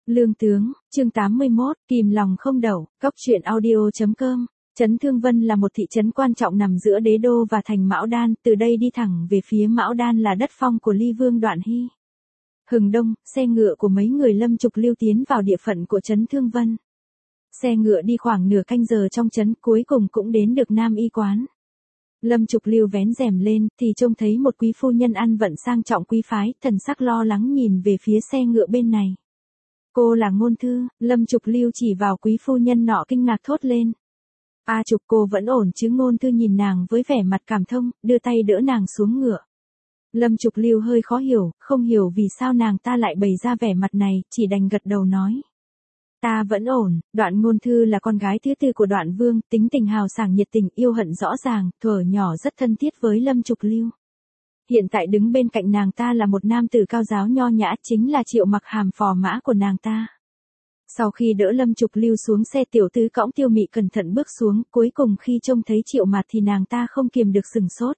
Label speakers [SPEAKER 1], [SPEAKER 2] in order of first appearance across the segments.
[SPEAKER 1] Lương tướng, chương 81, kìm lòng không đậu, cóc truyện audio.com. Trấn Thương Vân là một thị trấn quan trọng nằm giữa Đế Đô và thành Mão Đan, từ đây đi thẳng về phía Mão Đan là đất phong của Ly Vương Đoạn Hy. Hừng đông, xe ngựa của mấy người Lâm Trục Lưu tiến vào địa phận của Trấn Thương Vân. Xe ngựa đi khoảng nửa canh giờ trong trấn, cuối cùng cũng đến được Nam Y quán. Lâm Trục Lưu vén rèm lên, thì trông thấy một quý phu nhân ăn vận sang trọng quý phái, thần sắc lo lắng nhìn về phía xe ngựa bên này. Cô là Ngôn Thư, Lâm Trục Lưu chỉ vào quý phu nhân nọ kinh ngạc thốt lên. A Trục, cô vẫn ổn chứ? Ngôn Thư nhìn nàng với vẻ mặt cảm thông, đưa tay đỡ nàng xuống ngựa. Lâm Trục Lưu hơi khó hiểu, không hiểu vì sao nàng ta lại bày ra vẻ mặt này, chỉ đành gật đầu nói. Ta vẫn ổn. Đoạn Ngôn Thư là con gái thứ tư của Đoạn Vương, tính tình hào sảng nhiệt tình, yêu hận rõ ràng, thuở nhỏ rất thân thiết với Lâm Trục Lưu. Hiện tại đứng bên cạnh nàng ta là một nam tử cao giáo nho nhã, chính là Triệu Mặc Hàm, phò mã của nàng ta. Sau khi đỡ Lâm Trục Lưu xuống xe, tiểu tứ cõng Tiêu Mị cẩn thận bước xuống, cuối cùng khi trông thấy Triệu Mạt thì nàng ta không kiềm được sừng sốt.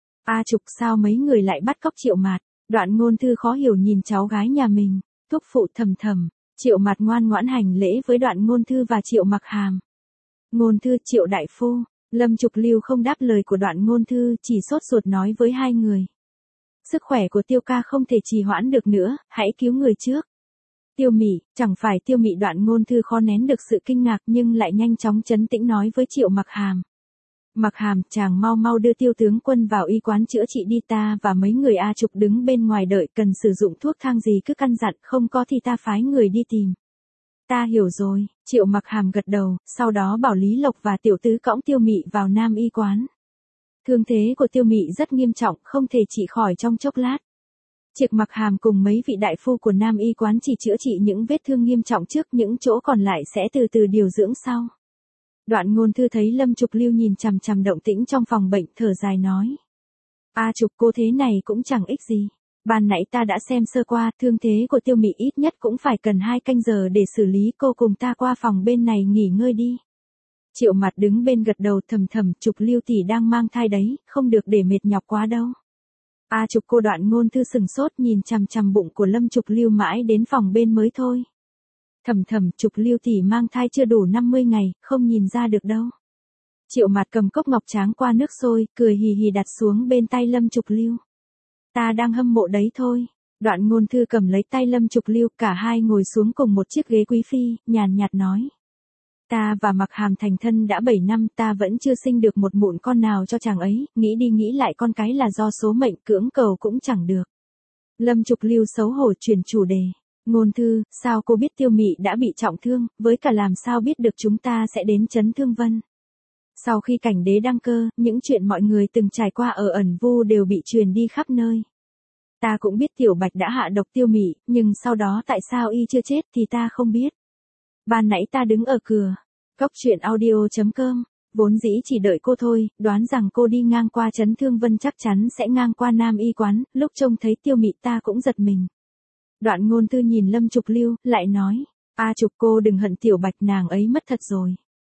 [SPEAKER 1] A Trục, sao mấy người lại bắt cóc Triệu Mạt? Đoạn Ngôn Thư khó hiểu nhìn cháu gái nhà mình, thúc phụ thầm thầm. Triệu Mạt ngoan ngoãn hành lễ với Đoạn Ngôn Thư và Triệu Mặc Hàm. Ngôn Thư, Triệu đại phu. Lâm Trục Lưu không đáp lời của Đoạn Ngôn Thư, chỉ sốt ruột nói với hai người. Sức khỏe của Tiêu ca không thể trì hoãn được nữa, hãy cứu người trước. Tiêu Mị, chẳng phải Tiêu Mị. Đoạn Ngôn Thư khó nén được sự kinh ngạc nhưng lại nhanh chóng trấn tĩnh nói với Triệu Mặc Hàm. Mặc Hàm, chàng mau mau đưa Tiêu tướng quân vào y quán chữa trị đi, ta và mấy người A Trục đứng bên ngoài đợi, cần sử dụng thuốc thang gì cứ căn dặn, không có thì ta phái người đi tìm. Ta hiểu rồi. Triệu Mặc Hàm gật đầu, sau đó bảo Lý Lộc và tiểu tứ cõng Tiêu Mị vào Nam Y quán. Thương thế của Tiêu Mị rất nghiêm trọng, không thể trị khỏi trong chốc lát. Triệu Mặc Hàm cùng mấy vị đại phu của Nam Y quán chỉ chữa trị những vết thương nghiêm trọng trước, những chỗ còn lại sẽ từ từ điều dưỡng sau. Đoạn Ngôn Thư thấy Lâm Trục Lưu nhìn chằm chằm động tĩnh trong phòng bệnh, thở dài nói. A Trục, cô thế này cũng chẳng ích gì. Ban nãy ta đã xem sơ qua, thương thế của Tiêu Mị ít nhất cũng phải cần 2 canh giờ để xử lý, cô cùng ta qua phòng bên này nghỉ ngơi đi. Triệu Mạt đứng bên gật đầu thầm thầm, Trục Lưu tỷ đang mang thai đấy, không được để mệt nhọc quá đâu. A Trục, cô. Đoạn Ngôn Thư sừng sốt nhìn chằm chằm bụng của Lâm Trục Lưu mãi đến phòng bên mới thôi. Thầm thầm, Trục Lưu tỷ mang thai chưa đủ 50 ngày, không nhìn ra được đâu. Triệu Mạt cầm cốc ngọc tráng qua nước sôi, cười hì hì đặt xuống bên tay Lâm Trục Lưu. Ta đang hâm mộ đấy thôi. Đoạn Ngôn Thư cầm lấy tay Lâm Trục Lưu, cả hai ngồi xuống cùng một chiếc ghế quý phi, nhàn nhạt nói. Ta và Mặc Hàm thành thân đã 7 năm, ta vẫn chưa sinh được một mụn con nào cho chàng ấy, nghĩ đi nghĩ lại con cái là do số mệnh, cưỡng cầu cũng chẳng được. Lâm Trục Lưu xấu hổ chuyển chủ đề. Ngôn Thư, sao cô biết Tiêu Mị đã bị trọng thương, với cả làm sao biết được chúng ta sẽ đến Trấn Thương Vân? Sau khi Cảnh Đế đăng cơ, những chuyện mọi người từng trải qua ở Ẩn Vu đều bị truyền đi khắp nơi. Ta cũng biết Tiểu Bạch đã hạ độc Tiêu Mị, nhưng sau đó tại sao y chưa chết thì ta không biết. Ban nãy ta đứng ở cửa. Cóc truyện audio.com. Vốn dĩ chỉ đợi cô thôi, đoán rằng cô đi ngang qua Trấn Thương Vân chắc chắn sẽ ngang qua Nam Y quán, lúc trông thấy Tiêu Mị ta cũng giật mình. Đoạn Ngôn Thư nhìn Lâm Trục Lưu, lại nói. A Trục, cô đừng hận Tiểu Bạch, nàng ấy mất thật rồi.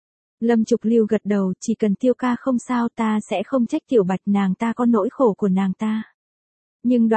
[SPEAKER 1] Lâm Trục Lưu gật đầu, chỉ cần Tiêu ca không sao ta sẽ không trách Tiểu Bạch, nàng ta có nỗi khổ của nàng ta. Nhưng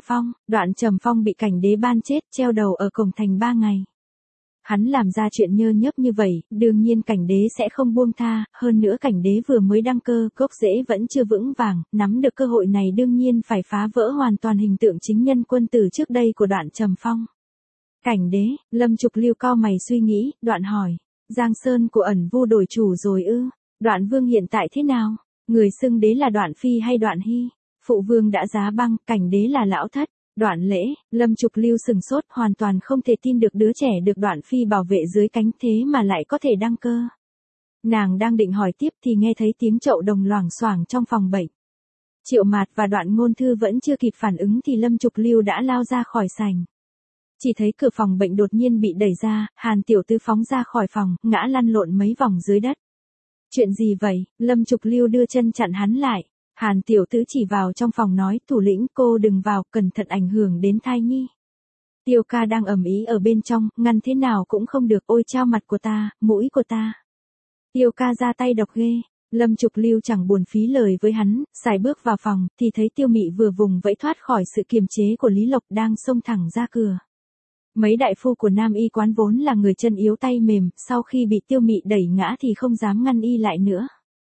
[SPEAKER 1] Đoạn Trầm Phong bị Cảnh Đế ban chết, treo đầu ở cổng thành 3 ngày. Hắn làm ra chuyện nhơ nhớp như vậy, đương nhiên Cảnh Đế sẽ không buông tha, hơn nữa Cảnh Đế vừa mới đăng cơ, gốc rễ vẫn chưa vững vàng, nắm được cơ hội này đương nhiên phải phá vỡ hoàn toàn hình tượng chính nhân quân tử trước đây của Đoạn Trầm Phong. Cảnh Đế, Lâm Trục Lưu cau mày suy nghĩ, đoạn hỏi, Giang Sơn của Ẩn Vu đổi chủ rồi ư? Đoạn Vương hiện tại thế nào? Người xưng đế là Đoạn Phi hay Đoạn Hy? Phụ vương đã giá băng, Cảnh Đế là lão thất. Đoạn Lễ, Lâm Trục Lưu sừng sốt, hoàn toàn không thể tin được đứa trẻ được Đoạn Phi bảo vệ dưới cánh thế mà lại có thể đăng cơ. Nàng đang định hỏi tiếp thì nghe thấy tiếng chậu đồng loảng xoảng trong phòng bệnh. Triệu Mạt và Đoạn Ngôn Thư vẫn chưa kịp phản ứng thì Lâm Trục Lưu đã lao ra khỏi sảnh. Chỉ thấy cửa phòng bệnh đột nhiên bị đẩy ra, Hàn tiểu tứ phóng ra khỏi phòng, ngã lăn lộn mấy vòng dưới đất. Chuyện gì vậy? Lâm Trục Lưu đưa chân chặn hắn lại. Hàn tiểu tứ chỉ vào trong phòng nói, thủ lĩnh, cô đừng vào, cẩn thận ảnh hưởng đến thai nhi. Tiêu ca đang ầm ĩ ở bên trong, ngăn thế nào cũng không được, ôi chao mặt của ta, mũi của ta. Tiêu ca ra tay độc ghê. Lâm Trục Lưu chẳng buồn phí lời với hắn, xài bước vào phòng, thì thấy Tiêu Mị vừa vùng vẫy thoát khỏi sự kiềm chế của Lý Lộc đang xông thẳng ra cửa. Mấy đại phu của Nam y quán vốn là người chân yếu tay mềm, sau khi bị Tiêu Mị đẩy ngã thì không dám ngăn y lại nữa.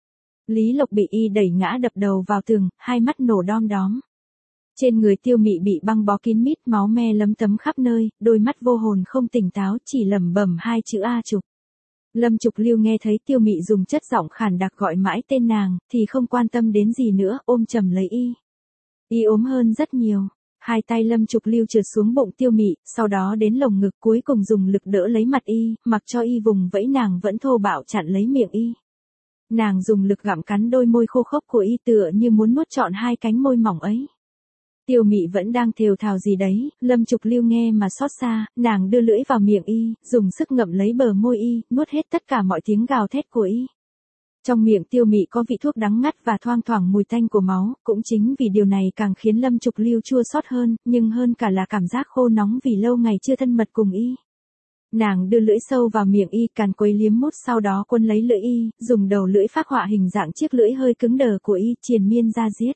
[SPEAKER 1] Lý Lộc bị y đẩy ngã đập đầu vào tường, hai mắt nổ đom đóm. Trên người Tiêu Mị bị băng bó kín mít, máu me lấm tấm khắp nơi, đôi mắt vô hồn không tỉnh táo, chỉ lẩm bẩm hai chữ A Trục. Lâm Trục Lưu nghe thấy Tiêu Mị dùng chất giọng khàn đặc gọi mãi tên nàng, thì không quan tâm đến gì nữa, ôm chầm lấy y. Y ốm hơn rất nhiều. Hai tay Lâm Trục Lưu trượt xuống bụng Tiêu Mị, sau đó đến lồng ngực, cuối cùng dùng lực đỡ lấy mặt y, mặc cho y vùng vẫy, nàng vẫn thô bạo chặn lấy miệng y. Nàng dùng lực gặm cắn đôi môi khô khốc của y, tựa như muốn nuốt trọn hai cánh môi mỏng ấy. Tiêu Mị vẫn đang thều thào gì đấy, Lâm Trục Lưu nghe mà xót xa, nàng đưa lưỡi vào miệng y, dùng sức ngậm lấy bờ môi y, nuốt hết tất cả mọi tiếng gào thét của y. Trong miệng Tiêu Mị có vị thuốc đắng ngắt và thoang thoảng mùi tanh của máu, cũng chính vì điều này càng khiến Lâm Trục Lưu chua xót hơn, nhưng hơn cả là cảm giác khô nóng vì lâu ngày chưa thân mật cùng y. Nàng đưa lưỡi sâu vào miệng y, càn quấy liếm mút, sau đó quân lấy lưỡi y, dùng đầu lưỡi phác họa hình dạng chiếc lưỡi hơi cứng đờ của y, triền miên ra giết.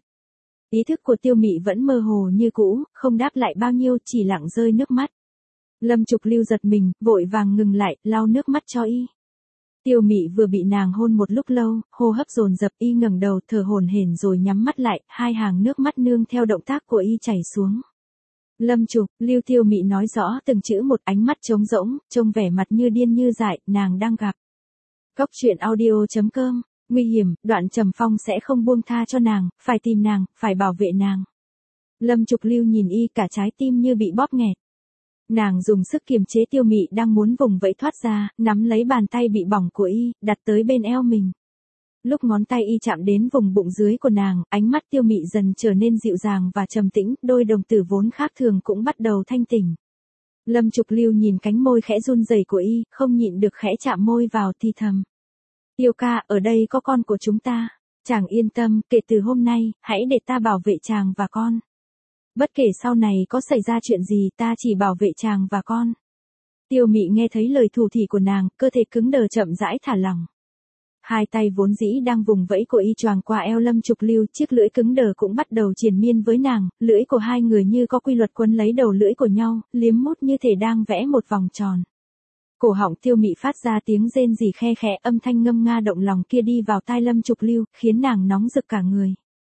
[SPEAKER 1] Ý thức của Tiêu Mị vẫn mơ hồ như cũ, không đáp lại bao nhiêu, chỉ lặng rơi nước mắt. Lâm Trục Lưu giật mình, vội vàng ngừng lại, lau nước mắt cho y. Tiêu Mị vừa bị nàng hôn một lúc lâu, hô hấp dồn dập, y ngẩng đầu thở hổn hển rồi nhắm mắt lại, hai hàng nước mắt nương theo động tác của y chảy xuống. Lâm Trục Lưu, Tiêu Mị nói rõ từng chữ một, ánh mắt trống rỗng, trông vẻ mặt như điên như dại, nàng đang gặp. Cốc truyện audio.com. Nguy hiểm, Đoạn Trầm Phong sẽ không buông tha cho nàng, phải tìm nàng, phải bảo vệ nàng. Lâm Trục Lưu nhìn y, cả trái tim như bị bóp nghẹt. Nàng dùng sức kiềm chế Tiêu Mị đang muốn vùng vẫy thoát ra, nắm lấy bàn tay bị bỏng của y, đặt tới bên eo mình. Lúc ngón tay y chạm đến vùng bụng dưới của nàng, ánh mắt Tiêu Mị dần trở nên dịu dàng và trầm tĩnh, đôi đồng tử vốn khác thường cũng bắt đầu thanh tỉnh. Lâm Trục Lưu nhìn cánh môi khẽ run rẩy của y, không nhịn được khẽ chạm môi vào, thì thầm. Tiêu ca, ở đây có con của chúng ta. Chàng yên tâm, kể từ hôm nay, hãy để ta bảo vệ chàng và con. Bất kể sau này có xảy ra chuyện gì, ta chỉ bảo vệ chàng và con. Tiêu Mị nghe thấy lời thủ thỉ của nàng, cơ thể cứng đờ chậm rãi thả lỏng. Hai tay vốn dĩ đang vùng vẫy của y choàng qua eo Lâm Trục Lưu, chiếc lưỡi cứng đờ cũng bắt đầu triền miên với nàng, lưỡi của hai người như có quy luật quấn lấy đầu lưỡi của nhau, liếm mút như thể đang vẽ một vòng tròn. Cổ họng Tiêu Mị phát ra tiếng rên rỉ khe khẽ, âm thanh ngâm nga động lòng kia đi vào tai Lâm Trục Lưu, khiến nàng nóng rực cả người.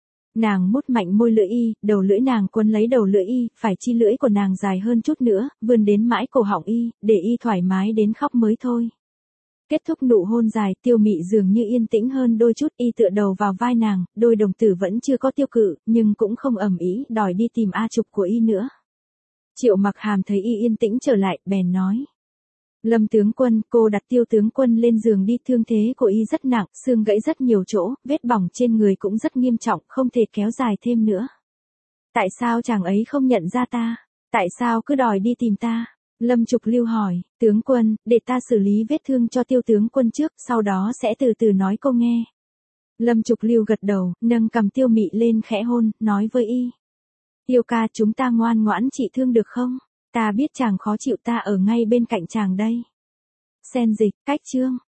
[SPEAKER 1] Nàng mút mạnh môi lưỡi y, đầu lưỡi nàng quấn lấy đầu lưỡi y, phải chi lưỡi của nàng dài hơn chút nữa, vươn đến mãi cổ họng y, để y thoải mái đến khóc mới thôi. Kết thúc nụ hôn dài, Tiêu Mị dường như yên tĩnh hơn đôi chút, y tựa đầu vào vai nàng, đôi đồng tử vẫn chưa có tiêu cự, nhưng cũng không ầm ĩ đòi đi tìm A Trục của y nữa. Triệu Mặc Hàm thấy y yên tĩnh trở lại, bèn nói. Lâm tướng quân, cô đặt Tiêu tướng quân lên giường đi, thương thế của y rất nặng, xương gãy rất nhiều chỗ, vết bỏng trên người cũng rất nghiêm trọng, không thể kéo dài thêm nữa. Tại sao chàng ấy không nhận ra ta? Tại sao cứ đòi đi tìm ta? Lâm Trục Lưu hỏi, tướng quân, để ta xử lý vết thương cho Tiêu tướng quân trước, sau đó sẽ từ từ nói cô nghe. Lâm Trục Lưu gật đầu, nâng cằm Tiêu Mị lên khẽ hôn, nói với y. Tiêu ca, chúng ta ngoan ngoãn trị thương được không? Ta biết chàng khó chịu, ta ở ngay bên cạnh chàng đây. Sen dịch, cách chương.